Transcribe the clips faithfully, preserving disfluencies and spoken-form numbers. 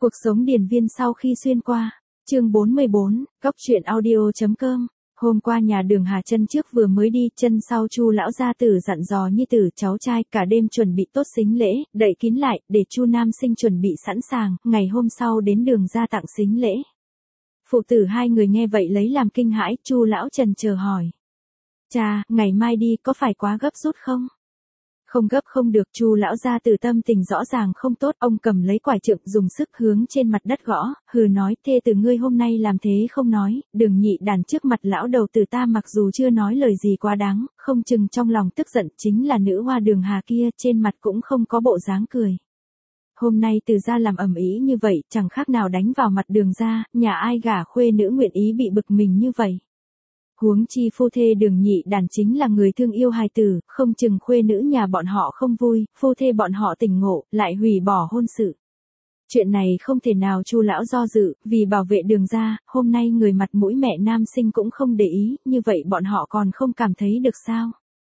Cuộc sống điền viên sau khi xuyên qua. Chương bốn mươi bốn, góc truyện audio.com. Hôm qua nhà Đường Hà chân trước vừa mới đi, chân sau Chu lão gia tử dặn dò nhi tử cháu trai cả đêm chuẩn bị tốt sính lễ, đậy kín lại để Chu nam sinh chuẩn bị sẵn sàng, ngày hôm sau đến Đường ra tặng sính lễ. Phụ tử hai người nghe vậy lấy làm kinh hãi, Chu lão trần chờ hỏi: "Cha, ngày mai đi có phải quá gấp rút không?" "Không gấp không được." Chu lão gia tử tâm tình rõ ràng không tốt, ông cầm lấy quải trượng dùng sức hướng trên mặt đất gõ, hừ nói: "Thê tử ngươi hôm nay làm thế không nói, Đường nhị đàn trước mặt lão đầu tử ta mặc dù chưa nói lời gì quá đáng, không chừng trong lòng tức giận, chính là nữ hoa Đường Hà kia trên mặt cũng không có bộ dáng cười. Hôm nay từ gia làm ầm ĩ như vậy, chẳng khác nào đánh vào mặt Đường gia, nhà ai gả khuê nữ nguyện ý bị bực mình như vậy. Huống chi phu thê Đường nhị đàn chính là người thương yêu hài tử, không chừng khuê nữ nhà bọn họ không vui, phu thê bọn họ tỉnh ngộ, lại hủy bỏ hôn sự. Chuyện này không thể nào." Chu lão do dự, vì bảo vệ Đường gia, hôm nay người mặt mũi mẹ nam sinh cũng không để ý, như vậy bọn họ còn không cảm thấy được sao?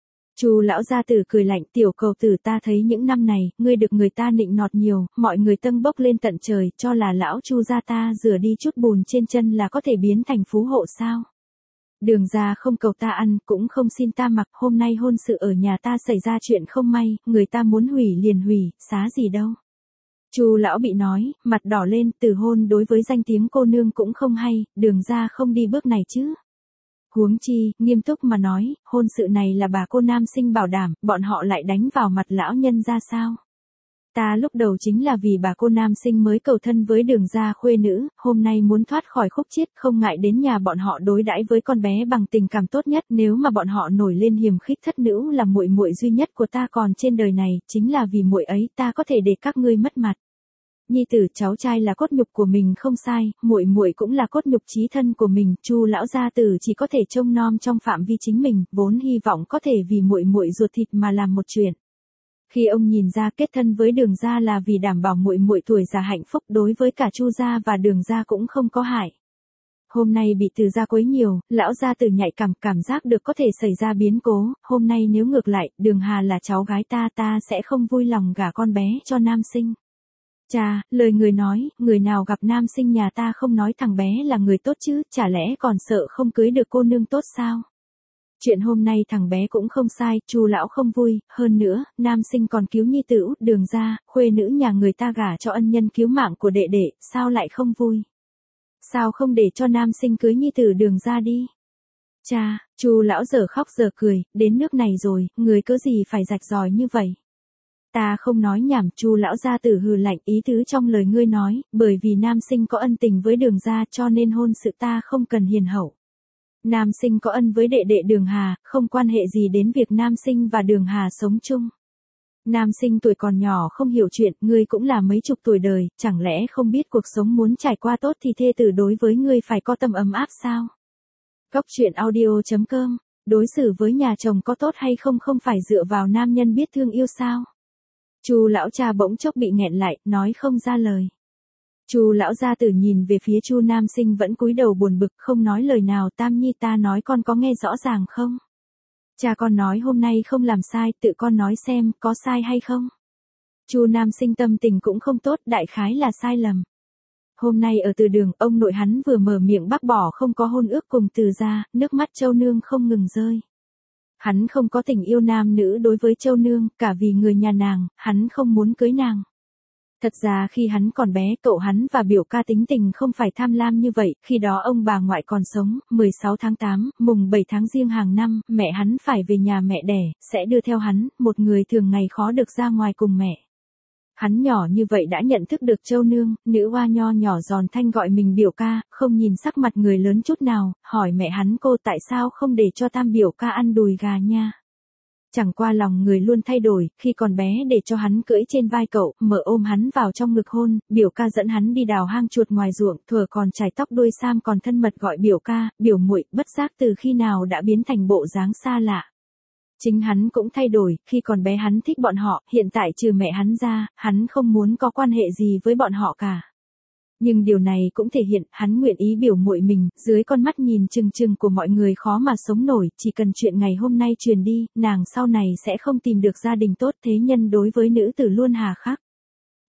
Chu lão gia tử cười lạnh: "Tiểu cầu tử, ta thấy những năm này, ngươi được người ta nịnh nọt nhiều, mọi người tâng bốc lên tận trời, cho là lão Chu gia ta rửa đi chút bùn trên chân là có thể biến thành phú hộ sao? Đường gia không cầu ta ăn, cũng không xin ta mặc, hôm nay hôn sự ở nhà ta xảy ra chuyện không may, người ta muốn hủy liền hủy, xá gì đâu." Chu lão bị nói, mặt đỏ lên, từ hôn đối với danh tiếng cô nương cũng không hay, Đường gia không đi bước này chứ. Huống chi, nghiêm túc mà nói, hôn sự này là bà cô nam sinh bảo đảm, bọn họ lại đánh vào mặt lão nhân ra sao? Ta lúc đầu chính là vì bà cô nam sinh mới cầu thân với Đường gia khuê nữ, hôm nay muốn thoát khỏi khúc chiết, không ngại đến nhà bọn họ đối đãi với con bé bằng tình cảm tốt nhất, nếu mà bọn họ nổi lên hiềm khích thất nữ là muội muội duy nhất của ta còn trên đời này, chính là vì muội ấy ta có thể để các ngươi mất mặt. Nhi tử cháu trai là cốt nhục của mình không sai, muội muội cũng là cốt nhục chí thân của mình, Chu lão gia tử chỉ có thể trông nom trong phạm vi chính mình, vốn hy vọng có thể vì muội muội ruột thịt mà làm một chuyện. Khi ông nhìn ra kết thân với Đường gia là vì đảm bảo muội muội tuổi già hạnh phúc, đối với cả Chu gia và Đường gia cũng không có hại. Hôm nay bị Từ gia quấy nhiều, lão gia tử nhạy cảm, cảm giác được có thể xảy ra biến cố, hôm nay nếu ngược lại, Đường Hà là cháu gái ta, ta sẽ không vui lòng gả con bé cho nam sinh. Cha, lời người nói, người nào gặp nam sinh nhà ta không nói thằng bé là người tốt chứ, chả lẽ còn sợ không cưới được cô nương tốt sao? Chuyện hôm nay thằng bé cũng không sai, Chu lão không vui, hơn nữa, nam sinh còn cứu nhi tử út Đường gia, khuê nữ nhà người ta gả cho ân nhân cứu mạng của đệ đệ, sao lại không vui? Sao không để cho nam sinh cưới nhi tử Đường gia đi? Cha, Chu lão giờ khóc giờ cười, đến nước này rồi, người cớ gì phải rạch ròi như vậy? Ta không nói nhảm. Chu lão gia tử hừ lạnh, ý tứ trong lời ngươi nói, bởi vì nam sinh có ân tình với Đường gia cho nên hôn sự ta không cần hiền hậu. Nam sinh có ân với đệ đệ Đường Hà, không quan hệ gì đến việc nam sinh và Đường Hà sống chung. Nam sinh tuổi còn nhỏ không hiểu chuyện, ngươi cũng là mấy chục tuổi đời, chẳng lẽ không biết cuộc sống muốn trải qua tốt thì thê tử đối với ngươi phải có tâm ấm áp sao? Góc truyện audio.com. Đối xử với nhà chồng có tốt hay không không phải dựa vào nam nhân biết thương yêu sao? Chu lão cha bỗng chốc bị nghẹn lại, nói không ra lời. Chu lão gia tử nhìn về phía Chu nam sinh vẫn cúi đầu buồn bực, không nói lời nào. Tam nhi, ta nói con có nghe rõ ràng không? Cha con nói hôm nay không làm sai, tự con nói xem, có sai hay không? Chu nam sinh tâm tình cũng không tốt, đại khái là sai lầm. Hôm nay ở Từ đường, ông nội hắn vừa mở miệng bác bỏ không có hôn ước cùng Từ gia, nước mắt Châu nương không ngừng rơi. Hắn không có tình yêu nam nữ đối với Châu nương, cả vì người nhà nàng, hắn không muốn cưới nàng. Thật ra khi hắn còn bé, cậu hắn và biểu ca tính tình không phải tham lam như vậy, khi đó ông bà ngoại còn sống, mười sáu tháng tám, mùng bảy tháng Giêng hàng năm, mẹ hắn phải về nhà mẹ đẻ, sẽ đưa theo hắn, một người thường ngày khó được ra ngoài cùng mẹ. Hắn nhỏ như vậy đã nhận thức được Châu nương, nữ hoa nho nhỏ giòn thanh gọi mình biểu ca, không nhìn sắc mặt người lớn chút nào, hỏi mẹ hắn: cô tại sao không để cho tam biểu ca ăn đùi gà nha? Chẳng qua lòng người luôn thay đổi, khi còn bé để cho hắn cưỡi trên vai cậu, mở ôm hắn vào trong ngực hôn, biểu ca dẫn hắn đi đào hang chuột ngoài ruộng, thuở còn chải tóc đuôi sam còn thân mật gọi biểu ca, biểu muội, bất giác từ khi nào đã biến thành bộ dáng xa lạ. Chính hắn cũng thay đổi, khi còn bé hắn thích bọn họ, hiện tại trừ mẹ hắn ra, hắn không muốn có quan hệ gì với bọn họ cả. Nhưng điều này cũng thể hiện, hắn nguyện ý biểu muội mình, dưới con mắt nhìn chừng chừng của mọi người khó mà sống nổi, chỉ cần chuyện ngày hôm nay truyền đi, nàng sau này sẽ không tìm được gia đình tốt, thế nhân đối với nữ tử luôn hà khắc.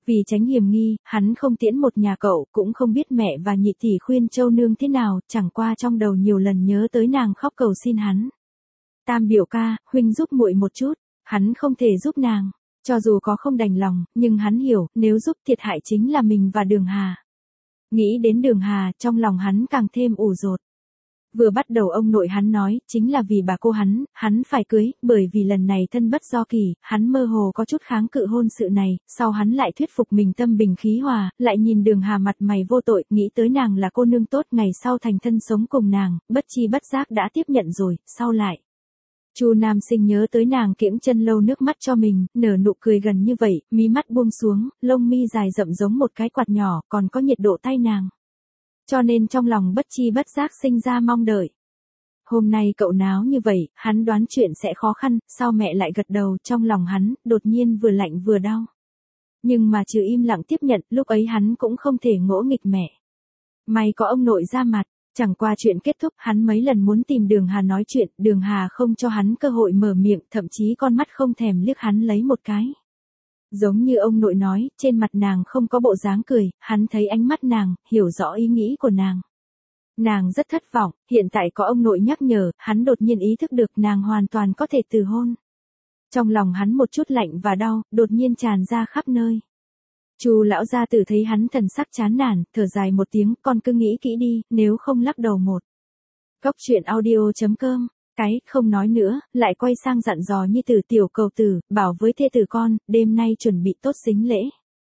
Vì tránh hiểm nghi, hắn không tiễn một nhà cậu, cũng không biết mẹ và nhị tỷ khuyên Châu Nương thế nào, chẳng qua trong đầu nhiều lần nhớ tới nàng khóc cầu xin hắn. Tam biểu ca, huynh giúp muội một chút, hắn không thể giúp nàng. Cho dù có không đành lòng, nhưng hắn hiểu, nếu giúp thiệt hại chính là mình và Đường Hà. Nghĩ đến Đường Hà, trong lòng hắn càng thêm ủ dột. Vừa bắt đầu ông nội hắn nói, chính là vì bà cô hắn, hắn phải cưới, bởi vì lần này thân bất do kỳ, hắn mơ hồ có chút kháng cự hôn sự này, sau hắn lại thuyết phục mình tâm bình khí hòa, lại nhìn Đường Hà mặt mày vô tội, nghĩ tới nàng là cô nương tốt, ngày sau thành thân sống cùng nàng, bất chi bất giác đã tiếp nhận rồi, sau lại. Chu Nam Sinh nhớ tới nàng kiễng chân lâu nước mắt cho mình, nở nụ cười gần như vậy, mí mắt buông xuống, lông mi dài rậm giống một cái quạt nhỏ, còn có nhiệt độ tay nàng. Cho nên trong lòng bất chi bất giác sinh ra mong đợi. Hôm nay cậu náo như vậy, hắn đoán chuyện sẽ khó khăn, sao mẹ lại gật đầu, trong lòng hắn, đột nhiên vừa lạnh vừa đau. Nhưng mà trừ im lặng tiếp nhận, lúc ấy hắn cũng không thể ngỗ nghịch mẹ. May có ông nội ra mặt. Chẳng qua chuyện kết thúc, hắn mấy lần muốn tìm Đường Hà nói chuyện, Đường Hà không cho hắn cơ hội mở miệng, thậm chí con mắt không thèm liếc hắn lấy một cái. Giống như ông nội nói, trên mặt nàng không có bộ dáng cười, hắn thấy ánh mắt nàng, hiểu rõ ý nghĩ của nàng. Nàng rất thất vọng, hiện tại có ông nội nhắc nhở, hắn đột nhiên ý thức được nàng hoàn toàn có thể từ hôn. Trong lòng hắn một chút lạnh và đau, đột nhiên tràn ra khắp nơi. Chu lão gia tử thấy hắn thần sắc chán nản, thở dài một tiếng, con cứ nghĩ kỹ đi, nếu không lắc đầu một. Cốc truyện audio chấm com, cái, không nói nữa, lại quay sang dặn dò Nhi tử tiểu cầu tử, bảo với thê tử con, đêm nay chuẩn bị tốt sính lễ.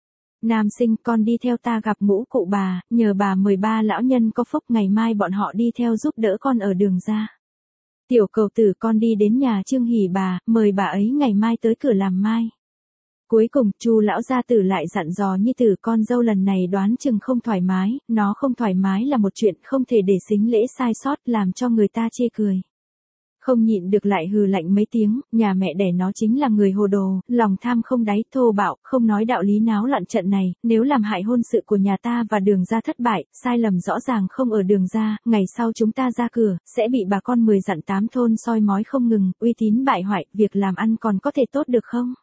Nam Sinh, con đi theo ta gặp ngũ cụ bà, nhờ bà mời ba lão nhân có phúc, ngày mai bọn họ đi theo giúp đỡ con ở Đường ra. Tiểu cầu tử, con đi đến nhà Trương Hỉ bà, mời bà ấy ngày mai tới cửa làm mai. Cuối cùng, Chu lão gia tử lại dặn dò Nhi tử, con dâu lần này đoán chừng không thoải mái, nó không thoải mái là một chuyện không thể để sính lễ sai sót, làm cho người ta chê cười. Không nhịn được lại hừ lạnh mấy tiếng, nhà mẹ đẻ nó chính là người hồ đồ, lòng tham không đáy, thô bạo, không nói đạo lý, náo loạn trận này, nếu làm hại hôn sự của nhà ta và Đường ra thất bại, sai lầm rõ ràng không ở Đường ra, ngày sau chúng ta ra cửa, sẽ bị bà con mười dặn tám thôn soi mói không ngừng, uy tín bại hoại, việc làm ăn còn có thể tốt được không?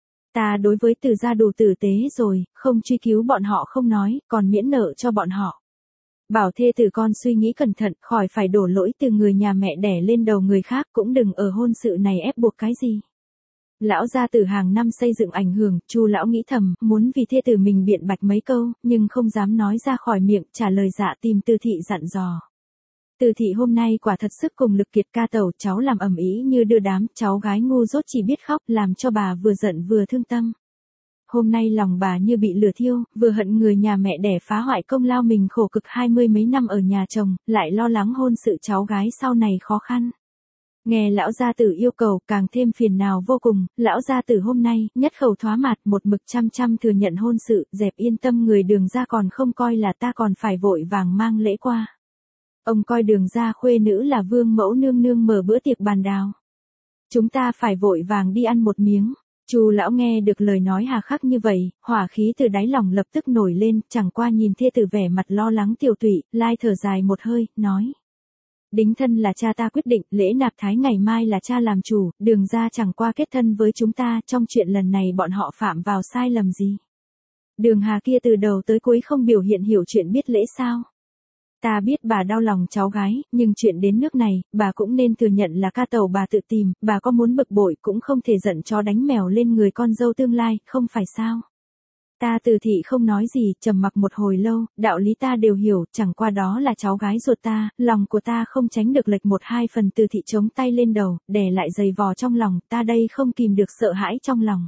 Ta đối với Từ gia đủ tử tế rồi, không truy cứu bọn họ không nói, còn miễn nợ cho bọn họ. Bảo thê tử con suy nghĩ cẩn thận, khỏi phải đổ lỗi từ người nhà mẹ đẻ lên đầu người khác, cũng đừng ở hôn sự này ép buộc cái gì. Lão gia tử hàng năm xây dựng ảnh hưởng, Chu lão nghĩ thầm, muốn vì thê tử mình biện bạch mấy câu, nhưng không dám nói ra khỏi miệng, trả lời dạ tìm Từ thị dặn dò. Từ thị hôm nay quả thật sức cùng lực kiệt ca tẩu, cháu làm ầm ĩ như đưa đám, cháu gái ngu dốt chỉ biết khóc, làm cho bà vừa giận vừa thương tâm. Hôm nay lòng bà như bị lửa thiêu, vừa hận người nhà mẹ đẻ phá hoại công lao mình khổ cực hai mươi mấy năm ở nhà chồng, lại lo lắng hôn sự cháu gái sau này khó khăn. Nghe lão gia tử yêu cầu, càng thêm phiền nào vô cùng, lão gia tử hôm nay, nhất khẩu thoá mạt, một mực chăm chăm thừa nhận hôn sự, dẹp yên tâm người Đường ra còn không coi là ta còn phải vội vàng mang lễ qua. Ông coi Đường ra khuê nữ là vương mẫu nương nương mở bữa tiệc bàn đào. Chúng ta phải vội vàng đi ăn một miếng. Chu lão nghe được lời nói hà khắc như vậy, hỏa khí từ đáy lòng lập tức nổi lên, chẳng qua nhìn thê tử vẻ mặt lo lắng tiểu tụy, lai thở dài một hơi, nói. Đính thân là cha ta quyết định, lễ nạp thái ngày mai là cha làm chủ, Đường ra chẳng qua kết thân với chúng ta, trong chuyện lần này bọn họ phạm vào sai lầm gì. Đường Hà kia từ đầu tới cuối không biểu hiện hiểu chuyện biết lễ sao. Ta biết bà đau lòng cháu gái, nhưng chuyện đến nước này, bà cũng nên thừa nhận là ca tẩu bà tự tìm, bà có muốn bực bội cũng không thể giận chó đánh mèo lên người con dâu tương lai, không phải sao. Ta Từ thị không nói gì, trầm mặc một hồi lâu, đạo lý ta đều hiểu, chẳng qua đó là cháu gái ruột ta, lòng của ta không tránh được lệch một hai phần. Từ thị chống tay lên đầu, đè lại giày vò trong lòng, ta đây không kìm được sợ hãi trong lòng.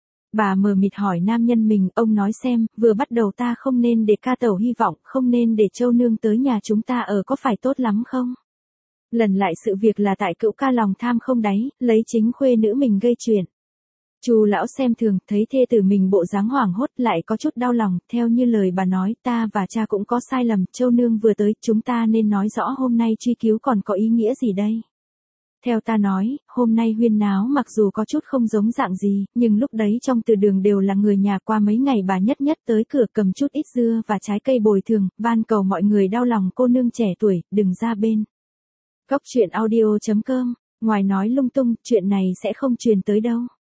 Bà mờ mịt hỏi nam nhân mình, ông nói xem, vừa bắt đầu ta không nên để ca tẩu hy vọng, không nên để Châu nương tới nhà chúng ta ở có phải tốt lắm không? Lần lại sự việc là tại cữu ca lòng tham không đáy, lấy chính khuê nữ mình gây chuyện. Chu lão xem thường, thấy thê tử mình bộ dáng hoảng hốt, lại có chút đau lòng, theo như lời bà nói, ta và cha cũng có sai lầm, Châu nương vừa tới, chúng ta nên nói rõ hôm nay truy cứu còn có ý nghĩa gì đây? Theo ta nói, hôm nay huyên náo mặc dù có chút không giống dạng gì, nhưng lúc đấy trong từ đường đều là người nhà, qua mấy ngày bà nhất nhất tới cửa cầm chút ít dưa và trái cây bồi thường, van cầu mọi người đau lòng cô nương trẻ tuổi, đừng ra bên. Cốc truyện audio chấm com, ngoài nói lung tung, chuyện này sẽ không truyền tới đâu.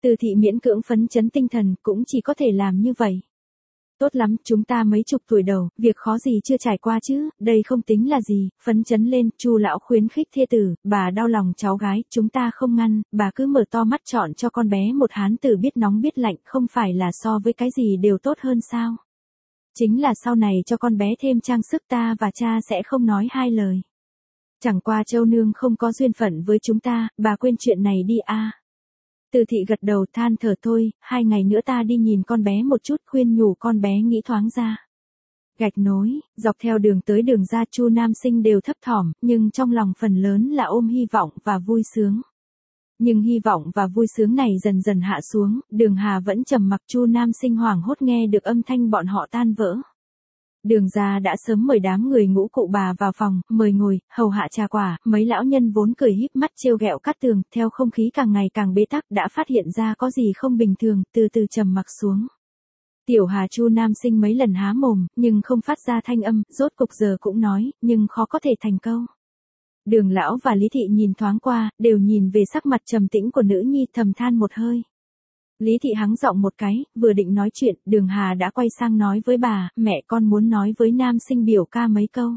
Từ thị miễn cưỡng phấn chấn tinh thần, cũng chỉ có thể làm như vậy. Tốt lắm, chúng ta mấy chục tuổi đầu, việc khó gì chưa trải qua chứ, đây không tính là gì, phấn chấn lên, Chu lão khuyến khích thê tử, bà đau lòng cháu gái, chúng ta không ngăn, bà cứ mở to mắt chọn cho con bé một hán tử biết nóng biết lạnh, không phải là so với cái gì đều tốt hơn sao. Chính là sau này cho con bé thêm trang sức ta và cha sẽ không nói hai lời. Chẳng qua Châu nương không có duyên phận với chúng ta, bà quên chuyện này đi a. À. Từ thị gật đầu than thở thôi, hai ngày nữa ta đi nhìn con bé một chút, khuyên nhủ con bé nghĩ thoáng ra. Gạch nối, dọc theo đường tới đường ra Chu nam sinh đều thấp thỏm, nhưng trong lòng phần lớn là ôm hy vọng và vui sướng. Nhưng hy vọng và vui sướng này dần dần hạ xuống, Đường Hà vẫn trầm mặc. Chu nam sinh hoảng hốt nghe được âm thanh bọn họ tan vỡ. Đường gia đã sớm mời đám người ngũ cụ bà vào phòng, mời ngồi, hầu hạ trà quả, mấy lão nhân vốn cười híp mắt trêu ghẹo Cát Tường, theo không khí càng ngày càng bế tắc đã phát hiện ra có gì không bình thường, từ từ trầm mặc xuống. Tiểu Hà Chu nam sinh mấy lần há mồm, nhưng không phát ra thanh âm, rốt cục giờ cũng nói, nhưng khó có thể thành câu. Đường lão và Lý Thị nhìn thoáng qua, đều nhìn về sắc mặt trầm tĩnh của nữ nhi, thầm than một hơi. Lý Thị hắng giọng một cái, vừa định nói chuyện, Đường Hà đã quay sang nói với bà, mẹ con muốn nói với nam sinh biểu ca mấy câu.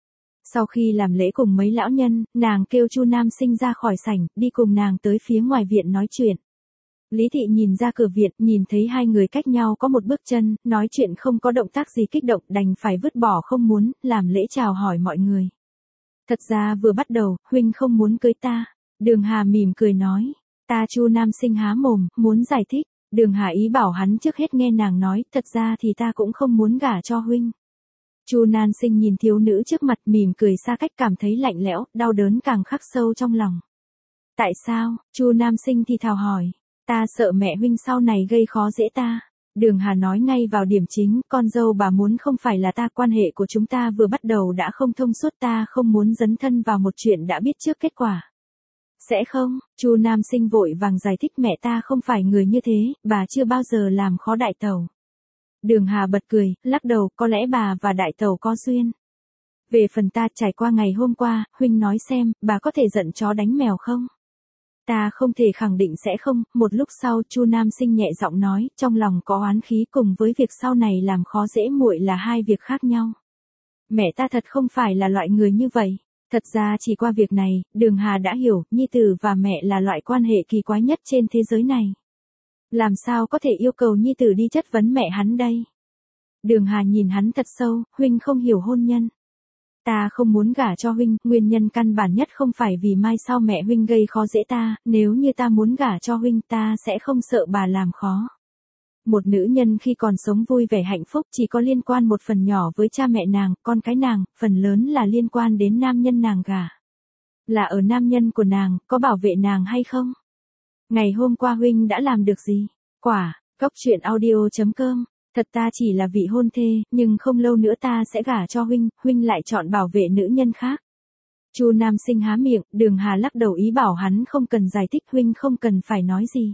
Sau khi làm lễ cùng mấy lão nhân, nàng kêu Chu nam sinh ra khỏi sảnh, đi cùng nàng tới phía ngoài viện nói chuyện. Lý Thị nhìn ra cửa viện, nhìn thấy hai người cách nhau có một bước chân, nói chuyện không có động tác gì kích động, đành phải vứt bỏ không muốn, làm lễ chào hỏi mọi người. Thật ra vừa bắt đầu, huynh không muốn cưới ta. Đường Hà mỉm cười nói. Ta Chu nam sinh há mồm, muốn giải thích. Đường Hà ý bảo hắn trước hết nghe nàng nói, thật ra thì ta cũng không muốn gả cho huynh. Chu nam sinh nhìn thiếu nữ trước mặt mỉm cười xa cách, cảm thấy lạnh lẽo, đau đớn càng khắc sâu trong lòng. Tại sao? Chu nam sinh thì thào hỏi. Ta sợ mẹ huynh sau này gây khó dễ ta. Đường Hà nói ngay vào điểm chính, con dâu bà muốn không phải là ta, quan hệ của chúng ta vừa bắt đầu đã không thông suốt, ta không muốn dấn thân vào một chuyện đã biết trước kết quả. Sẽ không, Chu nam sinh vội vàng giải thích, mẹ ta không phải người như thế, bà chưa bao giờ làm khó đại tẩu. Đường Hà bật cười, lắc đầu, có lẽ bà và đại tẩu có duyên. Về phần ta, trải qua ngày hôm qua, huynh nói xem, bà có thể giận chó đánh mèo không? Ta không thể khẳng định sẽ không. Một lúc sau, Chu nam sinh nhẹ giọng nói, trong lòng có oán khí cùng với việc sau này làm khó dễ muội là hai việc khác nhau. Mẹ ta thật không phải là loại người như vậy. Thật ra chỉ qua việc này, Đường Hà đã hiểu, nhi tử và mẹ là loại quan hệ kỳ quái nhất trên thế giới này. Làm sao có thể yêu cầu nhi tử đi chất vấn mẹ hắn đây? Đường Hà nhìn hắn thật sâu, huynh không hiểu hôn nhân. Ta không muốn gả cho huynh, nguyên nhân căn bản nhất không phải vì mai sau mẹ huynh gây khó dễ ta, nếu như ta muốn gả cho huynh ta sẽ không sợ bà làm khó. Một nữ nhân khi còn sống vui vẻ hạnh phúc chỉ có liên quan một phần nhỏ với cha mẹ nàng, con cái nàng, phần lớn là liên quan đến nam nhân nàng gả. Là ở nam nhân của nàng, có bảo vệ nàng hay không? Ngày hôm qua huynh đã làm được gì? Quả, Cốc Truyện Audio chấm com. Thật ta chỉ là vị hôn thê, nhưng không lâu nữa ta sẽ gả cho huynh, huynh lại chọn bảo vệ nữ nhân khác. Chu nam sinh há miệng, Đường Hà lắc đầu ý bảo hắn không cần giải thích, huynh không cần phải nói gì.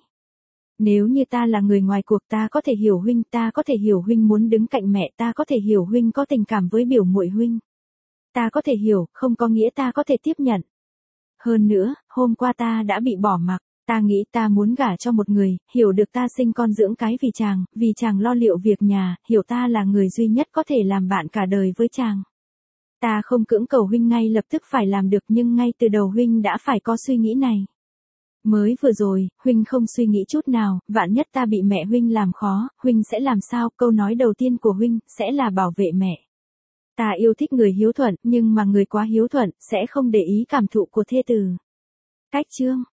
Nếu như ta là người ngoài cuộc ta có thể hiểu huynh, ta có thể hiểu huynh muốn đứng cạnh mẹ, ta có thể hiểu huynh có tình cảm với biểu muội huynh. Ta có thể hiểu, không có nghĩa ta có thể tiếp nhận. Hơn nữa, hôm qua ta đã bị bỏ mặc. Ta nghĩ ta muốn gả cho một người, hiểu được ta sinh con dưỡng cái vì chàng, vì chàng lo liệu việc nhà, hiểu ta là người duy nhất có thể làm bạn cả đời với chàng. Ta không cưỡng cầu huynh ngay lập tức phải làm được, nhưng ngay từ đầu huynh đã phải có suy nghĩ này. Mới vừa rồi, huynh không suy nghĩ chút nào, vạn nhất ta bị mẹ huynh làm khó, huynh sẽ làm sao? Câu nói đầu tiên của huynh sẽ là bảo vệ mẹ. Ta yêu thích người hiếu thuận, nhưng mà người quá hiếu thuận sẽ không để ý cảm thụ của thê tử. Cách chương